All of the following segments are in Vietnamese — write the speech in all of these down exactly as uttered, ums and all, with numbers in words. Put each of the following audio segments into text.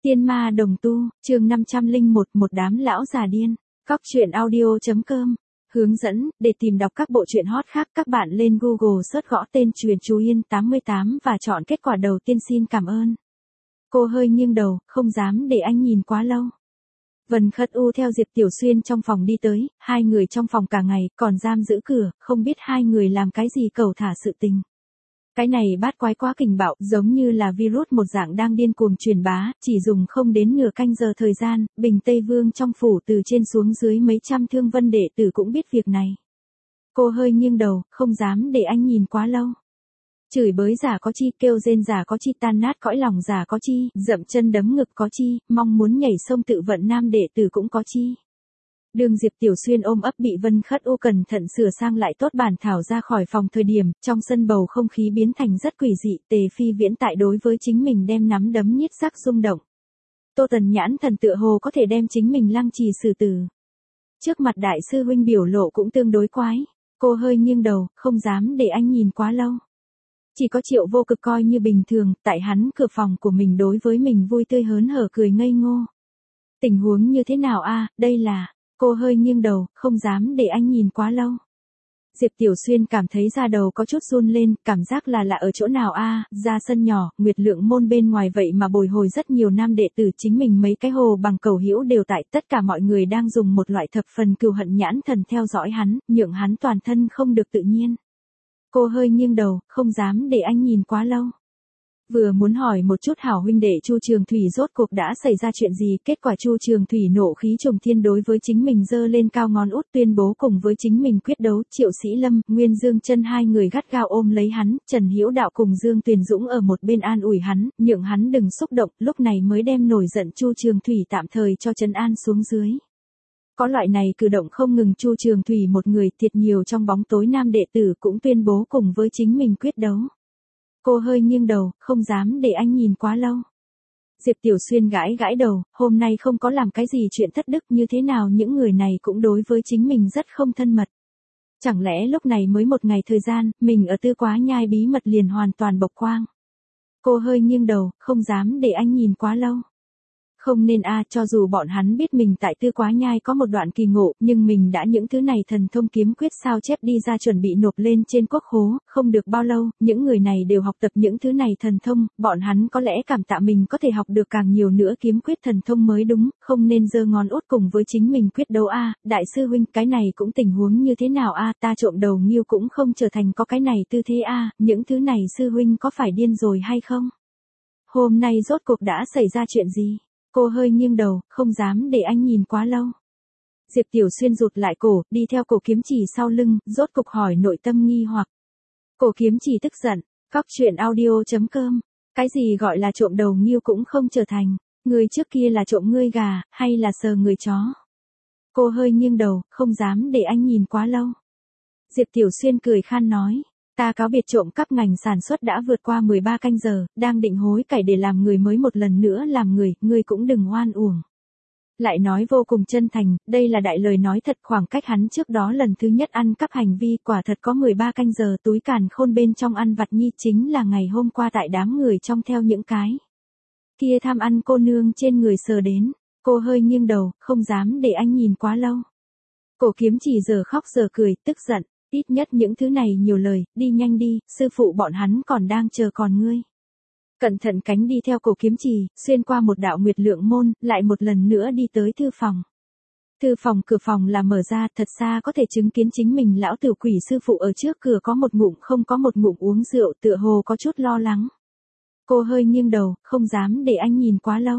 Tiên ma đồng tu, chương năm trăm lẻ một, một đám lão già điên. Cóc truyện audio chấm com. Hướng dẫn, để tìm đọc các bộ truyện hot khác các bạn lên Google search gõ tên Truyện Chú Yên tám mươi tám và chọn kết quả đầu tiên. Xin cảm ơn. Cô hơi nghiêng đầu, không dám để anh nhìn quá lâu. Vân Khất U theo Diệp Tiểu Xuyên trong phòng đi tới, hai người trong phòng cả ngày, còn giam giữ cửa, không biết hai người làm cái gì cẩu thả sự tình. Cái này bát quái quá kình bạo, giống như là virus một dạng đang điên cuồng truyền bá, chỉ dùng không đến nửa canh giờ thời gian, Bình Tây Vương trong phủ từ trên xuống dưới mấy trăm thương vân đệ tử cũng biết việc này. Cô hơi nghiêng đầu, không dám để anh nhìn quá lâu. Chửi bới giả có chi, kêu rên giả có chi, tan nát cõi lòng giả có chi, dậm chân đấm ngực có chi, mong muốn nhảy sông tự vận nam đệ tử cũng có chi. Đường Diệp Tiểu Xuyên ôm ấp bị Vân Khất U cẩn thận sửa sang lại tốt bản thảo ra khỏi phòng thời điểm, trong sân bầu không khí biến thành rất quỷ dị, Tề Phi Viễn tại đối với chính mình đem nắm đấm nhiết sắc rung động. Tô Tần Nhãn thần tựa hồ có thể đem chính mình lăng trì xử tử. Trước mặt đại sư huynh biểu lộ cũng tương đối quái, cô hơi nghiêng đầu, không dám để anh nhìn quá lâu. Chỉ có Triệu Vô Cực coi như bình thường, tại hắn cửa phòng của mình đối với mình vui tươi hớn hở cười ngây ngô. Tình huống như thế nào a, đây là... Cô hơi nghiêng đầu, không dám để anh nhìn quá lâu. Diệp Tiểu Xuyên cảm thấy da đầu có chút run lên, cảm giác là lạ ở chỗ nào a, ra sân nhỏ, Nguyệt Lượng môn bên ngoài vậy mà bồi hồi rất nhiều nam đệ tử, chính mình mấy cái hồ bằng cầu hữu đều tại, tất cả mọi người đang dùng một loại thập phần cừu hận nhãn thần theo dõi hắn, nhượng hắn toàn thân không được tự nhiên. Cô hơi nghiêng đầu, không dám để anh nhìn quá lâu. Vừa muốn hỏi một chút hảo huynh đệ Chu Trường Thủy rốt cuộc đã xảy ra chuyện gì, kết quả Chu Trường Thủy nộ khí trùng thiên đối với chính mình giơ lên cao ngón út tuyên bố cùng với chính mình quyết đấu. Triệu Sĩ Lâm, Nguyên Dương Chân hai người gắt gao ôm lấy hắn, Trần Hữu Đạo cùng Dương Tuyền Dũng ở một bên an ủi hắn, nhượng hắn đừng xúc động, lúc này mới đem nổi giận Chu Trường Thủy tạm thời cho trấn an xuống dưới. Có loại này cử động không ngừng, Chu Trường Thủy một người, thiệt nhiều trong bóng tối nam đệ tử cũng tuyên bố cùng với chính mình quyết đấu. Cô hơi nghiêng đầu, không dám để anh nhìn quá lâu. Diệp Tiểu Xuyên gãi gãi đầu, hôm nay không có làm cái gì chuyện thất đức, như thế nào những người này cũng đối với chính mình rất không thân mật. Chẳng lẽ lúc này mới một ngày thời gian, mình ở Tư Quá Nhai bí mật liền hoàn toàn bộc quang. Cô hơi nghiêng đầu, không dám để anh nhìn quá lâu. Không nên a, cho dù bọn hắn biết mình tại Tư Quá Nhai có một đoạn kỳ ngộ, nhưng mình đã những thứ này thần thông kiếm quyết sao chép đi ra chuẩn bị nộp lên trên quốc khố, không được bao lâu, những người này đều học tập những thứ này thần thông, bọn hắn có lẽ cảm tạ mình có thể học được càng nhiều nữa kiếm quyết thần thông mới đúng, không nên giơ ngón út cùng với chính mình quyết đấu a, đại sư huynh, cái này cũng tình huống như thế nào a, ta trộm đầu nghiêu cũng không trở thành có cái này tư thế a, những thứ này sư huynh có phải điên rồi hay không? Hôm nay rốt cuộc đã xảy ra chuyện gì? Cô hơi nghiêng đầu, không dám để anh nhìn quá lâu. Diệp Tiểu Xuyên rụt lại cổ, đi theo Cổ Kiếm Chỉ sau lưng, rốt cục hỏi nội tâm nghi hoặc. Cổ Kiếm Chỉ tức giận, cóc truyện audio chấm com. Cái gì gọi là trộm đầu nghiêu cũng không trở thành, người trước kia là trộm ngươi gà, hay là sờ người chó? Cô hơi nghiêng đầu, không dám để anh nhìn quá lâu. Diệp Tiểu Xuyên cười khan nói. Ta cáo biệt trộm cắp ngành sản xuất đã vượt qua mười ba canh giờ, đang định hối cải để làm người mới một lần nữa làm người, ngươi cũng đừng oan uổng. Lại nói vô cùng chân thành, đây là đại lời nói thật, khoảng cách hắn trước đó lần thứ nhất ăn cắp hành vi quả thật có mười ba canh giờ, túi càn khôn bên trong ăn vặt nhi chính là ngày hôm qua tại đám người trong theo những cái kia tham ăn cô nương trên người sờ đến. Cô hơi nghiêng đầu, không dám để anh nhìn quá lâu. Cổ Kiếm Chỉ giờ khóc giờ cười, tức giận. Ít nhất những thứ này nhiều lời, đi nhanh đi, sư phụ bọn hắn còn đang chờ còn ngươi. Cẩn thận cánh đi theo Cổ Kiếm Chỉ, xuyên qua một đạo Nguyệt Lượng môn, lại một lần nữa đi tới thư phòng. Thư phòng cửa phòng là mở ra, thật xa có thể chứng kiến chính mình lão tiểu quỷ sư phụ ở trước cửa có một ngụm không có một ngụm uống rượu, tựa hồ có chút lo lắng. Cô hơi nghiêng đầu, không dám để anh nhìn quá lâu.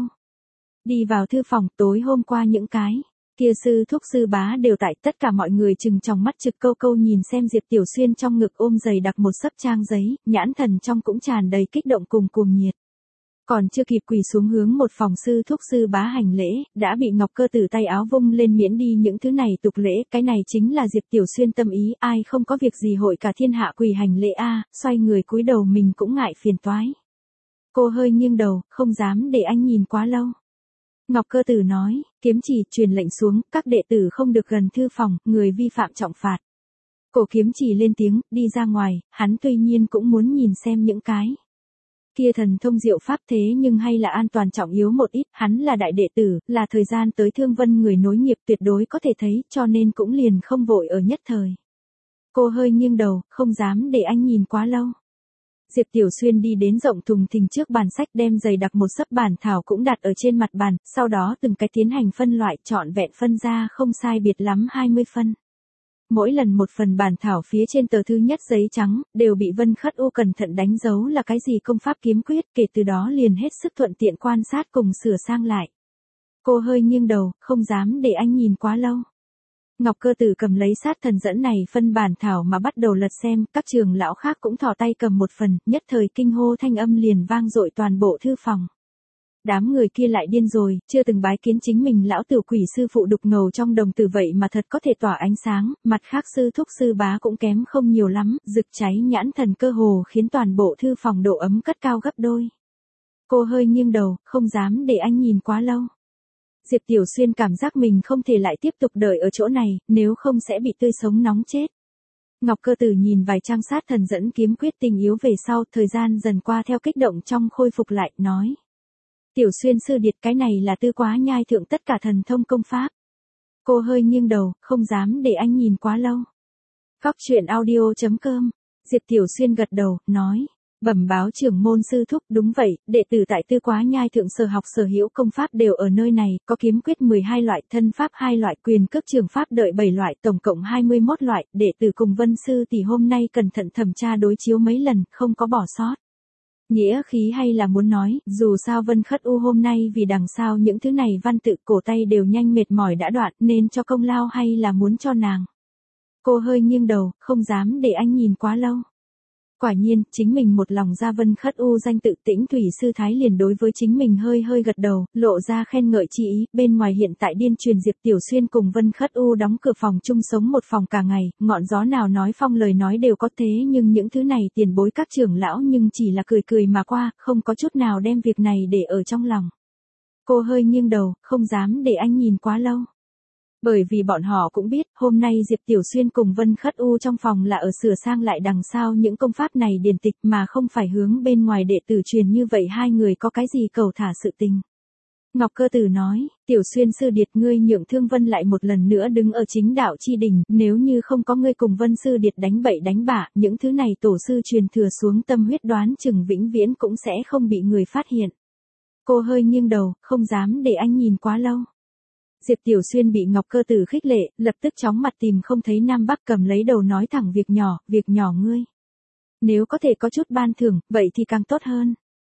Đi vào thư phòng, tối hôm qua những cái kia sư thúc sư bá đều tại, tất cả mọi người chừng trong mắt trực câu câu nhìn xem Diệp Tiểu Xuyên trong ngực ôm dày đặc một sấp trang giấy, nhãn thần trong cũng tràn đầy kích động cùng cuồng nhiệt. Còn chưa kịp quỳ xuống hướng một phòng sư thúc sư bá hành lễ, đã bị Ngọc Cơ Tử tay áo vung lên miễn đi những thứ này tục lễ, cái này chính là Diệp Tiểu Xuyên tâm ý, ai không có việc gì hội cả thiên hạ quỳ hành lễ a, xoay người cúi đầu mình cũng ngại phiền toái. Cô hơi nghiêng đầu, không dám để anh nhìn quá lâu. Ngọc Cơ Tử nói, Kiếm Chỉ truyền lệnh xuống, các đệ tử không được gần thư phòng, người vi phạm trọng phạt. Cổ Kiếm Chỉ lên tiếng, đi ra ngoài, hắn tuy nhiên cũng muốn nhìn xem những cái Kia thần thông diệu pháp thế nhưng hay là an toàn trọng yếu một ít, hắn là đại đệ tử, là thời gian tới Thương Vân người nối nghiệp tuyệt đối có thể thấy, cho nên cũng liền không vội ở nhất thời. Cô hơi nghiêng đầu, không dám để anh nhìn quá lâu. Diệp Tiểu Xuyên đi đến rộng thùng thình trước bàn sách đem giày đặt một sấp bản thảo cũng đặt ở trên mặt bàn, sau đó từng cái tiến hành phân loại trọn vẹn phân ra không sai biệt lắm hai mươi phân. Mỗi lần một phần bản thảo phía trên tờ thứ nhất giấy trắng, đều bị Vân Khất U cẩn thận đánh dấu là cái gì công pháp kiếm quyết, kể từ đó liền hết sức thuận tiện quan sát cùng sửa sang lại. Cô hơi nghiêng đầu, không dám để anh nhìn quá lâu. Ngọc Cơ Tử cầm lấy sát thần dẫn này phân bản thảo mà bắt đầu lật xem, các trường lão khác cũng thò tay cầm một phần, nhất thời kinh hô thanh âm liền vang dội toàn bộ thư phòng. Đám người kia lại điên rồi, chưa từng bái kiến chính mình lão tử quỷ sư phụ đục ngầu trong đồng tử vậy mà thật có thể tỏa ánh sáng, mặt khác sư thúc sư bá cũng kém không nhiều lắm, rực cháy nhãn thần cơ hồ khiến toàn bộ thư phòng độ ấm cất cao gấp đôi. Cô hơi nghiêng đầu, không dám để anh nhìn quá lâu. Diệp Tiểu Xuyên cảm giác mình không thể lại tiếp tục đợi ở chỗ này, nếu không sẽ bị tươi sống nóng chết. Ngọc Cơ Tử nhìn vài trang sát thần dẫn kiếm quyết tình yếu về sau, thời gian dần qua theo kích động trong khôi phục lại, nói. Tiểu Xuyên sư điệt, cái này là Tư Quá Nhai thượng tất cả thần thông công pháp. Cô hơi nghiêng đầu, không dám để anh nhìn quá lâu. Góc truyện audio chấm com. Diệp Tiểu Xuyên gật đầu, nói. Bẩm báo trưởng môn sư thúc, đúng vậy, đệ tử tại Tư Quá Nhai thượng sở học sở hữu công pháp đều ở nơi này, có kiếm quyết mười hai loại, thân pháp hai loại, quyền cước trường pháp đợi bảy loại, tổng cộng hai mươi mốt loại, đệ tử cùng Vân sư tỷ hôm nay cẩn thận thẩm tra đối chiếu mấy lần, không có bỏ sót. Nghĩa khí hay là muốn nói, dù sao Vân Khất U hôm nay vì đằng sau những thứ này văn tự cổ tay đều nhanh mệt mỏi đã đoạn, nên cho công lao hay là muốn cho nàng. Cô hơi nghiêng đầu, không dám để anh nhìn quá lâu. Quả nhiên, chính mình một lòng ra Vân Khất U danh tự Tĩnh Thủy sư thái liền đối với chính mình hơi hơi gật đầu, lộ ra khen ngợi chi ý, bên ngoài hiện tại điên truyền Diệp Tiểu Xuyên cùng Vân Khất U đóng cửa phòng chung sống một phòng cả ngày, ngọn gió nào nói phong lời nói đều có thế nhưng những thứ này tiền bối các trưởng lão nhưng chỉ là cười cười mà qua, không có chút nào đem việc này để ở trong lòng. Cô hơi nghiêng đầu, không dám để anh nhìn quá lâu. Bởi vì bọn họ cũng biết, hôm nay Diệp Tiểu Xuyên cùng Vân Khất U trong phòng là ở sửa sang lại đằng sau những công pháp này điển tịch mà không phải hướng bên ngoài đệ tử truyền như vậy hai người có cái gì cầu thả sự tình. Ngọc Cơ Tử nói, Tiểu Xuyên sư điệt ngươi nhượng Thương Vân lại một lần nữa đứng ở chính đạo chi đỉnh, nếu như không có ngươi cùng Vân sư điệt đánh bậy đánh bạ, những thứ này tổ sư truyền thừa xuống tâm huyết đoán chừng vĩnh viễn cũng sẽ không bị người phát hiện. Cô hơi nghiêng đầu, không dám để anh nhìn quá lâu. Diệp Tiểu Xuyên bị Ngọc Cơ Tử khích lệ, lập tức chóng mặt tìm không thấy Nam Bắc cầm lấy đầu nói thẳng việc nhỏ, việc nhỏ ngươi. Nếu có thể có chút ban thưởng, vậy thì càng tốt hơn.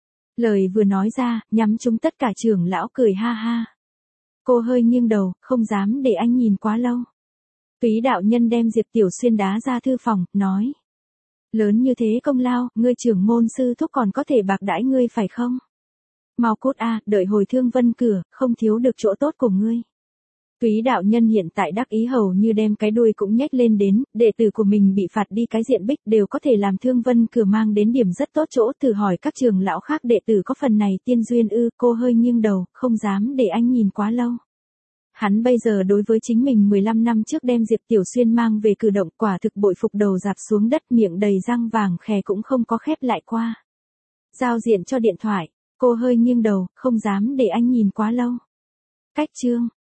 Lời vừa nói ra, nhắm chúng tất cả trưởng lão cười ha ha. Cô hơi nghiêng đầu, không dám để anh nhìn quá lâu. Túy đạo nhân đem Diệp Tiểu Xuyên đá ra thư phòng, nói. Lớn như thế công lao, ngươi trưởng môn sư thúc còn có thể bạc đãi ngươi phải không? Mau cút a, đợi hồi Thương Vân cửa, không thiếu được chỗ tốt của ngươi. Túy đạo nhân hiện tại đắc ý hầu như đem cái đuôi cũng nhếch lên đến, đệ tử của mình bị phạt đi cái diện bích đều có thể làm Thương Vân cửa mang đến điểm rất tốt chỗ, thử hỏi các trường lão khác đệ tử có phần này tiên duyên ư, cô hơi nghiêng đầu, không dám để anh nhìn quá lâu. Hắn bây giờ đối với chính mình mười lăm năm trước đem Diệp Tiểu Xuyên mang về cử động quả thực bội phục đầu dạp xuống đất miệng đầy răng vàng khè cũng không có khép lại qua. Giao diện cho điện thoại, cô hơi nghiêng đầu, không dám để anh nhìn quá lâu. Cách chương